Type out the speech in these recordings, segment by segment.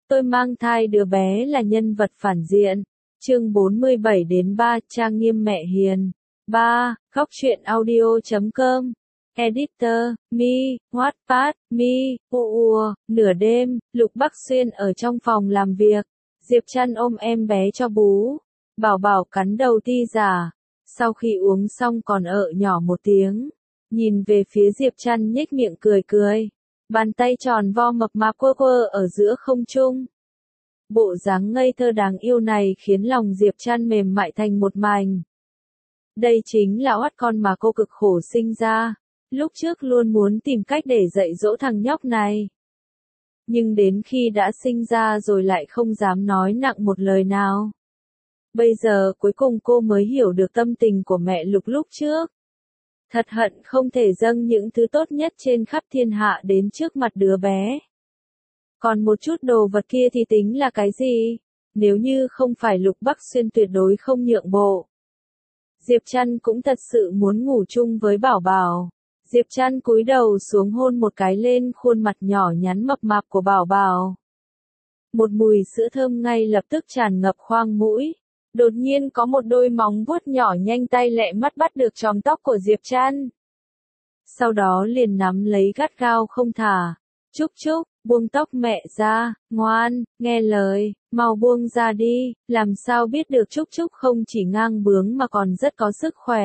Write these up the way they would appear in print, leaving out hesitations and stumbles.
Tôi mang thai đứa bé là nhân vật phản diện. Chương 47-3 Trang nghiêm mẹ hiền. 3. Góc truyện audio.com. Editor, Mi, Wattpad, Mi, nửa đêm, Lục Bắc Xuyên ở trong phòng làm việc. Diệp Trăn ôm em bé cho bú. Bảo bảo cắn đầu ti giả. Sau khi uống xong còn nhỏ một tiếng. Nhìn về phía Diệp Trăn nhếch miệng cười cười. Bàn tay tròn vo mập mạp quơ quơ ở giữa không trung. Bộ dáng ngây thơ đáng yêu này khiến lòng Diệp Trăn mềm mại thành một mảnh. Đây chính là oát con mà cô cực khổ sinh ra. Lúc trước luôn muốn tìm cách để dạy dỗ thằng nhóc này. Nhưng đến khi đã sinh ra rồi lại không dám nói nặng một lời nào. Bây giờ cuối cùng cô mới hiểu được tâm tình của mẹ Lục lúc trước. Thật hận không thể dâng những thứ tốt nhất trên khắp thiên hạ đến trước mặt đứa bé. Còn một chút đồ vật kia thì tính là cái gì? Nếu như không phải Lục Bắc Xuyên tuyệt đối không nhượng bộ. Diệp Trăn cũng thật sự muốn ngủ chung với Bảo Bảo. Diệp Trăn cúi đầu xuống hôn một cái lên khuôn mặt nhỏ nhắn mập mạp của Bảo Bảo. Một mùi sữa thơm ngay lập tức tràn ngập khoang mũi. Đột nhiên có một đôi móng vuốt nhỏ nhanh tay lẹ mắt bắt được chòm tóc của Diệp Trăn. Sau đó liền nắm lấy gắt gao không thả. Trúc Trúc, buông tóc mẹ ra, ngoan, nghe lời, mau buông ra đi, làm sao biết được Trúc Trúc không chỉ ngang bướng mà còn rất có sức khỏe.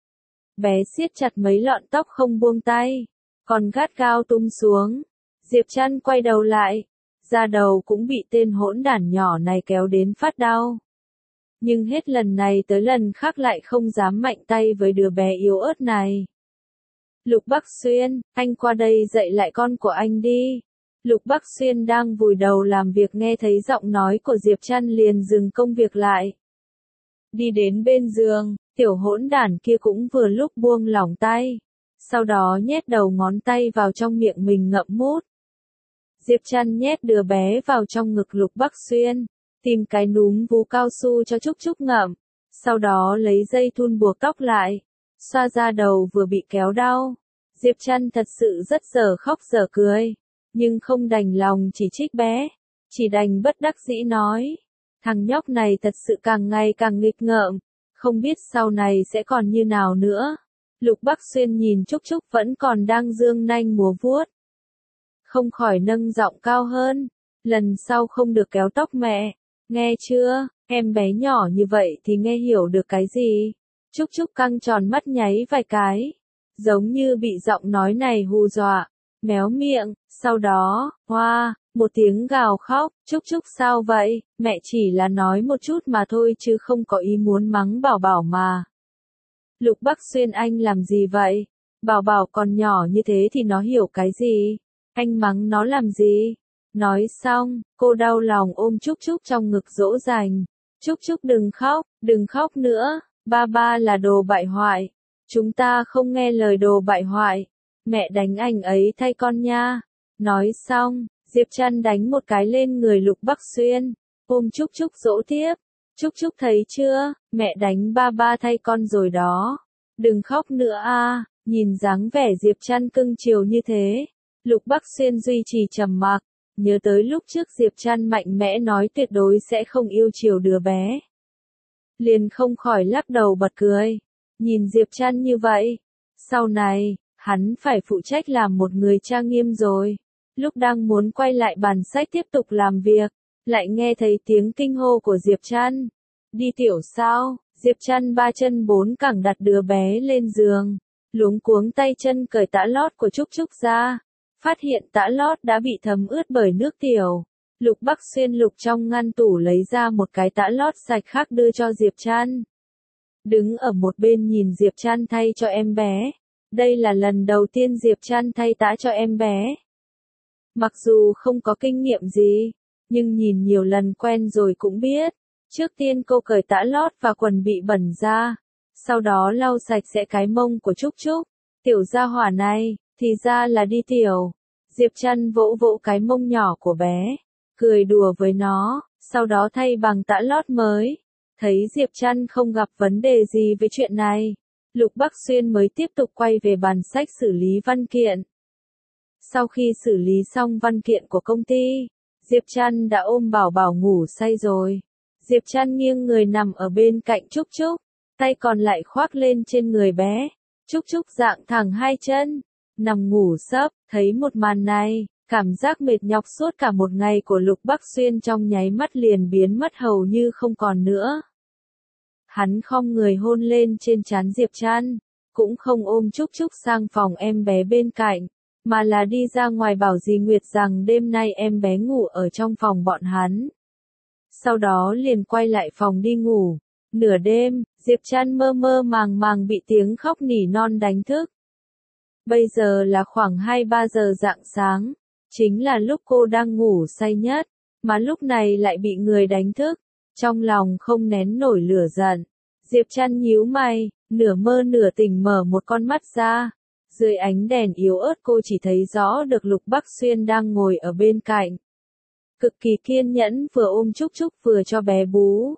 Bé siết chặt mấy lọn tóc không buông tay, còn gắt gao tung xuống. Diệp Trăn quay đầu lại, da đầu cũng bị tên hỗn đản nhỏ này kéo đến phát đau. Nhưng hết lần này tới lần khác lại không dám mạnh tay với đứa bé yếu ớt này. Lục Bắc Xuyên, anh qua đây dạy lại con của anh đi. Lục Bắc Xuyên đang vùi đầu làm việc nghe thấy giọng nói của Diệp Trăn liền dừng công việc lại. Đi đến bên giường, tiểu hỗn đản kia cũng vừa lúc buông lỏng tay. Sau đó nhét đầu ngón tay vào trong miệng mình ngậm mút. Diệp Trăn nhét đứa bé vào trong ngực Lục Bắc Xuyên. Tìm cái núm vú cao su cho Trúc Trúc ngậm. Sau đó lấy dây thun buộc tóc lại. Xoa ra đầu vừa bị kéo đau. Diệp Trăn thật sự rất dở khóc dở cười. Nhưng không đành lòng chỉ trích bé. Chỉ đành bất đắc dĩ nói. Thằng nhóc này thật sự càng ngày càng nghịch ngợm. Không biết sau này sẽ còn như nào nữa. Lục Bắc Xuyên nhìn Trúc Trúc vẫn còn đang dương nanh múa vuốt. Không khỏi nâng giọng cao hơn. Lần sau không được kéo tóc mẹ. Nghe chưa, em bé nhỏ như vậy thì nghe hiểu được cái gì? Trúc Trúc căng tròn mắt nháy vài cái. Giống như bị giọng nói này hù dọa. Méo miệng, sau đó, một tiếng gào khóc. Trúc Trúc sao vậy? Mẹ chỉ là nói một chút mà thôi chứ không có ý muốn mắng Bảo Bảo mà. Lục Bắc Xuyên anh làm gì vậy? Bảo Bảo còn nhỏ như thế thì nó hiểu cái gì? Anh mắng nó làm gì? Nói xong, cô đau lòng ôm Trúc Trúc trong ngực dỗ dành. Trúc Trúc đừng khóc nữa, ba là đồ bại hoại. Chúng ta không nghe lời đồ bại hoại. Mẹ đánh anh ấy thay con nha. Nói xong, Diệp Trăn đánh một cái lên người Lục Bắc Xuyên, ôm Trúc Trúc dỗ tiếp. Trúc Trúc thấy chưa, mẹ đánh ba thay con rồi đó. Đừng khóc nữa a. Nhìn dáng vẻ Diệp Trăn cưng chiều như thế, Lục Bắc Xuyên duy trì trầm mặc. Nhớ tới lúc trước Diệp Trăn mạnh mẽ nói tuyệt đối sẽ không yêu chiều đứa bé. Liền không khỏi lắc đầu bật cười. Nhìn Diệp Trăn như vậy, sau này, hắn phải phụ trách làm một người trang nghiêm rồi. Lúc đang muốn quay lại bàn sách tiếp tục làm việc, lại nghe thấy tiếng kinh hô của Diệp Trăn. Đi tiểu sao? Diệp Trăn ba chân bốn cẳng đặt đứa bé lên giường, luống cuống tay chân cởi tã lót của Trúc Trúc ra. Phát hiện tã lót đã bị thấm ướt bởi nước tiểu. Lục Bắc Xuyên lục trong ngăn tủ lấy ra một cái tã lót sạch khác đưa cho Diệp Trăn. Đứng ở một bên nhìn Diệp Trăn thay cho em bé. Đây là lần đầu tiên Diệp Trăn thay tã cho em bé. Mặc dù không có kinh nghiệm gì, nhưng nhìn nhiều lần quen rồi cũng biết. Trước tiên cô cởi tã lót và quần bị bẩn ra. Sau đó lau sạch sẽ cái mông của Trúc Trúc. Tiểu gia hỏa này, thì ra là đi tiểu. Diệp Trăn vỗ vỗ cái mông nhỏ của bé, cười đùa với nó, sau đó thay bằng tã lót mới. Thấy Diệp Trăn không gặp vấn đề gì với chuyện này, Lục Bắc Xuyên mới tiếp tục quay về bàn sách xử lý văn kiện. Sau khi xử lý xong văn kiện của công ty, Diệp Trăn đã ôm Bảo Bảo ngủ say rồi. Diệp Trăn nghiêng người nằm ở bên cạnh Trúc Trúc, tay còn lại khoác lên trên người bé. Trúc Trúc dạng thẳng hai chân, nằm ngủ sấp, thấy một màn này, cảm giác mệt nhọc suốt cả một ngày của Lục Bắc Xuyên trong nháy mắt liền biến mất hầu như không còn nữa. Hắn khom người hôn lên trên trán Diệp Trăn, cũng không ôm Trúc Trúc sang phòng em bé bên cạnh, mà là đi ra ngoài bảo dì Nguyệt rằng đêm nay em bé ngủ ở trong phòng bọn hắn. Sau đó liền quay lại phòng đi ngủ. Nửa đêm, Diệp Trăn mơ mơ màng màng bị tiếng khóc nỉ non đánh thức. Bây giờ là khoảng 2-3 giờ rạng sáng, chính là lúc cô đang ngủ say nhất, mà lúc này lại bị người đánh thức, trong lòng không nén nổi lửa giận. Diệp Trăn nhíu mày, nửa mơ nửa tỉnh mở một con mắt ra. Dưới ánh đèn yếu ớt cô chỉ thấy rõ được Lục Bắc Xuyên đang ngồi ở bên cạnh. Cực kỳ kiên nhẫn vừa ôm Trúc Trúc vừa cho bé bú.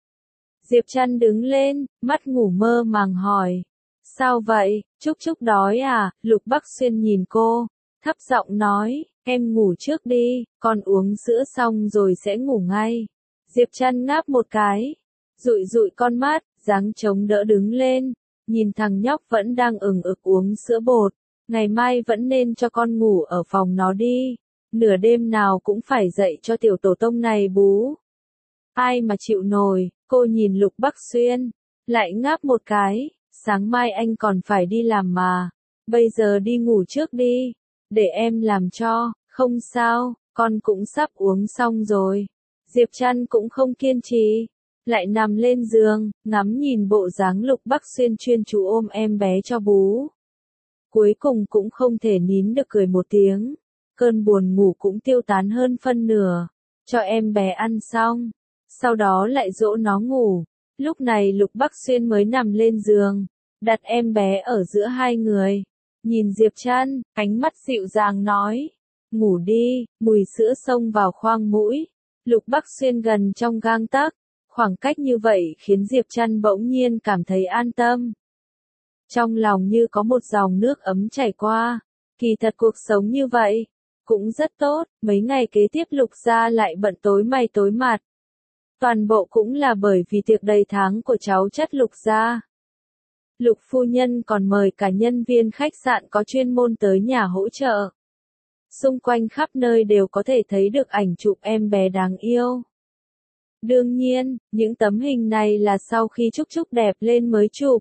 Diệp Trăn đứng lên, mắt ngủ mơ màng hỏi. Sao vậy, Trúc Trúc đói à? Lục Bắc Xuyên nhìn cô, thấp giọng nói, em ngủ trước đi, con uống sữa xong rồi sẽ ngủ ngay. Diệp Trăn ngáp một cái, dụi dụi con mắt, dáng chống đỡ đứng lên, nhìn thằng nhóc vẫn đang ừng ực uống sữa bột. Ngày mai vẫn nên cho con ngủ ở phòng nó đi, nửa đêm nào cũng phải dậy cho tiểu tổ tông này bú. Ai mà chịu nổi, cô nhìn Lục Bắc Xuyên, lại ngáp một cái, sáng mai anh còn phải đi làm mà, bây giờ đi ngủ trước đi, để em làm cho, không sao, con cũng sắp uống xong rồi. Diệp Trăn cũng không kiên trì, lại nằm lên giường, ngắm nhìn bộ dáng Lục Bắc Xuyên chuyên chú ôm em bé cho bú. Cuối cùng cũng không thể nín được cười một tiếng, cơn buồn ngủ cũng tiêu tán hơn phân nửa, cho em bé ăn xong, sau đó lại dỗ nó ngủ. Lúc này Lục Bắc Xuyên mới nằm lên giường, đặt em bé ở giữa hai người, nhìn Diệp Trăn, ánh mắt dịu dàng nói, ngủ đi, mùi sữa xông vào khoang mũi. Lục Bắc Xuyên gần trong gang tấc, khoảng cách như vậy khiến Diệp Trăn bỗng nhiên cảm thấy an tâm. Trong lòng như có một dòng nước ấm chảy qua, kỳ thật cuộc sống như vậy, cũng rất tốt. Mấy ngày kế tiếp Lục gia lại bận tối mày tối mặt. Toàn bộ cũng là bởi vì tiệc đầy tháng của cháu chắt Lục gia. Lục phu nhân còn mời cả nhân viên khách sạn có chuyên môn tới nhà hỗ trợ. Xung quanh khắp nơi đều có thể thấy được ảnh chụp em bé đáng yêu. Đương nhiên, những tấm hình này là sau khi Trúc Trúc đẹp lên mới chụp.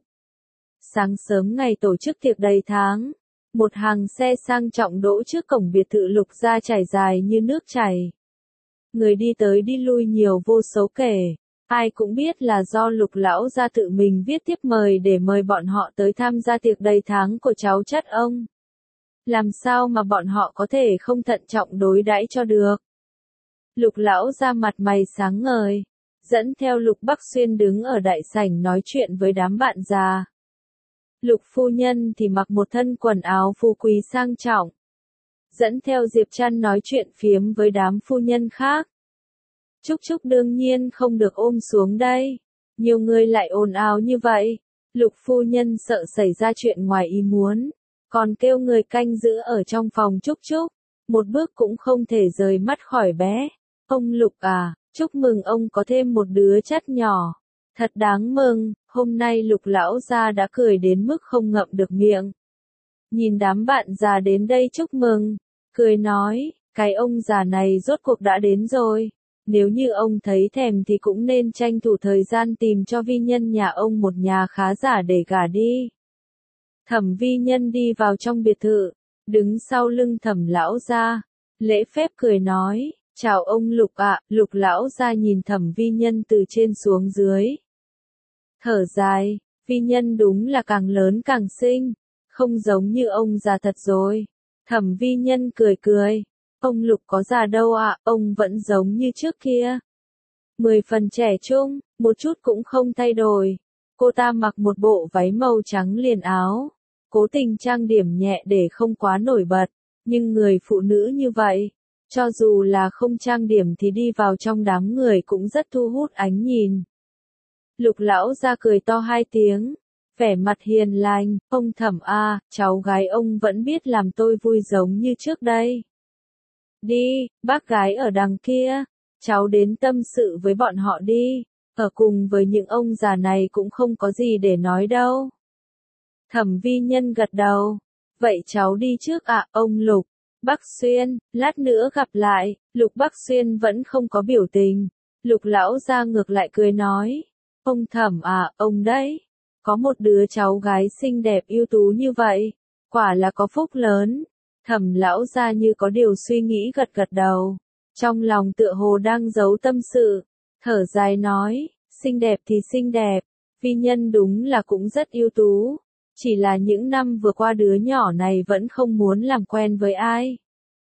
Sáng sớm ngày tổ chức tiệc đầy tháng, một hàng xe sang trọng đỗ trước cổng biệt thự Lục gia trải dài như nước chảy. Người đi tới đi lui nhiều vô số kể, ai cũng biết là do Lục lão gia tự mình viết thiếp mời để mời bọn họ tới tham gia tiệc đầy tháng của cháu chắt ông. Làm sao mà bọn họ có thể không thận trọng đối đãi cho được. Lục lão ra mặt mày sáng ngời, dẫn theo Lục Bắc Xuyên đứng ở đại sảnh nói chuyện với đám bạn già. Lục phu nhân thì mặc một thân quần áo phú quý sang trọng, dẫn theo Diệp Trăn nói chuyện phiếm với đám phu nhân khác. Trúc Trúc đương nhiên không được ôm xuống đây, nhiều người lại ồn ào như vậy, Lục phu nhân sợ xảy ra chuyện ngoài ý muốn, còn kêu người canh giữ ở trong phòng Trúc Trúc, một bước cũng không thể rời mắt khỏi bé. Ông Lục à, chúc mừng ông có thêm một đứa chắt nhỏ, thật đáng mừng. Hôm nay Lục lão gia đã cười đến mức không ngậm được miệng. Nhìn đám bạn già đến đây chúc mừng, cười nói, cái ông già này rốt cuộc đã đến rồi. Nếu như ông thấy thèm thì cũng nên tranh thủ thời gian tìm cho vi nhân nhà ông một nhà khá giả để gả đi. Thẩm vi nhân đi vào trong biệt thự, đứng sau lưng Thẩm lão gia, lễ phép cười nói, chào ông Lục ạ. Lục lão gia nhìn Thẩm vi nhân từ trên xuống dưới. Thở dài, vi nhân đúng là càng lớn càng xinh, không giống như ông già thật rồi. Thẩm vi nhân cười cười, ông Lục có già đâu ạ, ông vẫn giống như trước kia. 10 phần trẻ trung, một chút cũng không thay đổi. Cô ta mặc một bộ váy màu trắng liền áo, cố tình trang điểm nhẹ để không quá nổi bật, nhưng người phụ nữ như vậy, cho dù là không trang điểm thì đi vào trong đám người cũng rất thu hút ánh nhìn. Lục lão ra cười to hai tiếng, vẻ mặt hiền lành, ông Thẩm a, cháu gái ông vẫn biết làm tôi vui giống như trước đây. Đi, bác gái ở đằng kia, cháu đến tâm sự với bọn họ đi, ở cùng với những ông già này cũng không có gì để nói đâu. Thẩm Vi Nhân gật đầu. Vậy cháu đi trước ạ, ông Lục. Bắc Xuyên, lát nữa gặp lại. Lục Bắc Xuyên vẫn không có biểu tình. Lục lão gia ngược lại cười nói. Ông Thẩm à, ông đấy. Có một đứa cháu gái xinh đẹp ưu tú như vậy. Quả là có phúc lớn. Thẩm lão gia như có điều suy nghĩ gật gật đầu. Trong lòng tựa hồ đang giấu tâm sự. Thở dài nói, xinh đẹp thì xinh đẹp. Vi Nhân đúng là cũng rất ưu tú. Chỉ là những năm vừa qua đứa nhỏ này vẫn không muốn làm quen với ai.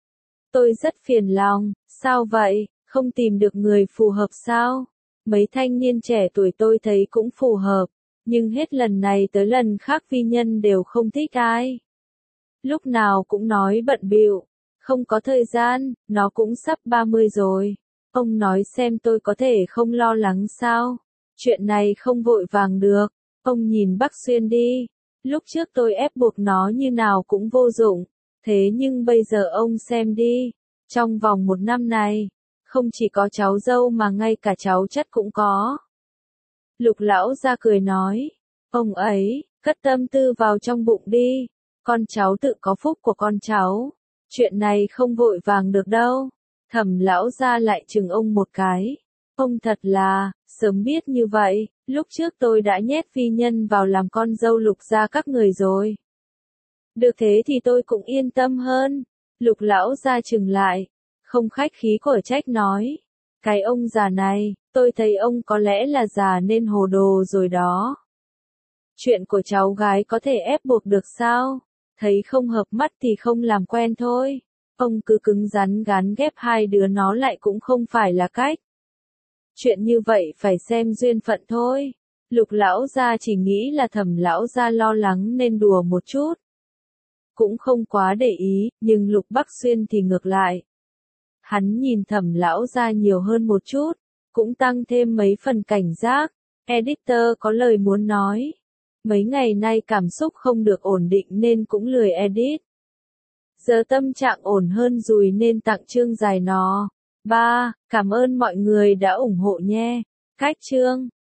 Tôi rất phiền lòng, sao vậy, không tìm được người phù hợp sao? Mấy thanh niên trẻ tuổi tôi thấy cũng phù hợp, nhưng hết lần này tới lần khác Vi Nhân đều không thích ai. Lúc nào cũng nói bận bịu, không có thời gian, nó cũng sắp 30 rồi. Ông nói xem tôi có thể không lo lắng sao? Chuyện này không vội vàng được. Ông nhìn Bắc Xuyên đi. Lúc trước tôi ép buộc nó như nào cũng vô dụng, thế nhưng bây giờ ông xem đi, trong vòng 1 năm này, không chỉ có cháu dâu mà ngay cả cháu chắt cũng có. Lục lão ra cười nói, ông ấy, cất tâm tư vào trong bụng đi, con cháu tự có phúc của con cháu, chuyện này không vội vàng được đâu. Thẩm lão ra lại chừng ông một cái, ông thật là, sớm biết như vậy, lúc trước tôi đã nhét Vi Nhân vào làm con dâu Lục gia các người rồi. Được thế thì tôi cũng yên tâm hơn. Lục lão ra chừng lại, không khách khí của trách nói. Cái ông già này, tôi thấy ông có lẽ là già nên hồ đồ rồi đó. Chuyện của cháu gái có thể ép buộc được sao? Thấy không hợp mắt thì không làm quen thôi. Ông cứ cứng rắn gán ghép hai đứa nó lại cũng không phải là cách. Chuyện như vậy phải xem duyên phận thôi. Lục lão gia chỉ nghĩ là Thẩm lão gia lo lắng nên đùa một chút. Cũng không quá để ý, nhưng Lục Bắc Xuyên thì ngược lại. Hắn nhìn Thẩm lão gia nhiều hơn một chút, cũng tăng thêm mấy phần cảnh giác. Editor có lời muốn nói. Mấy ngày nay cảm xúc không được ổn định nên cũng lười edit. Giờ tâm trạng ổn hơn rồi nên tặng chương dài nó. 3. Cảm ơn mọi người đã ủng hộ nhé. Cách chương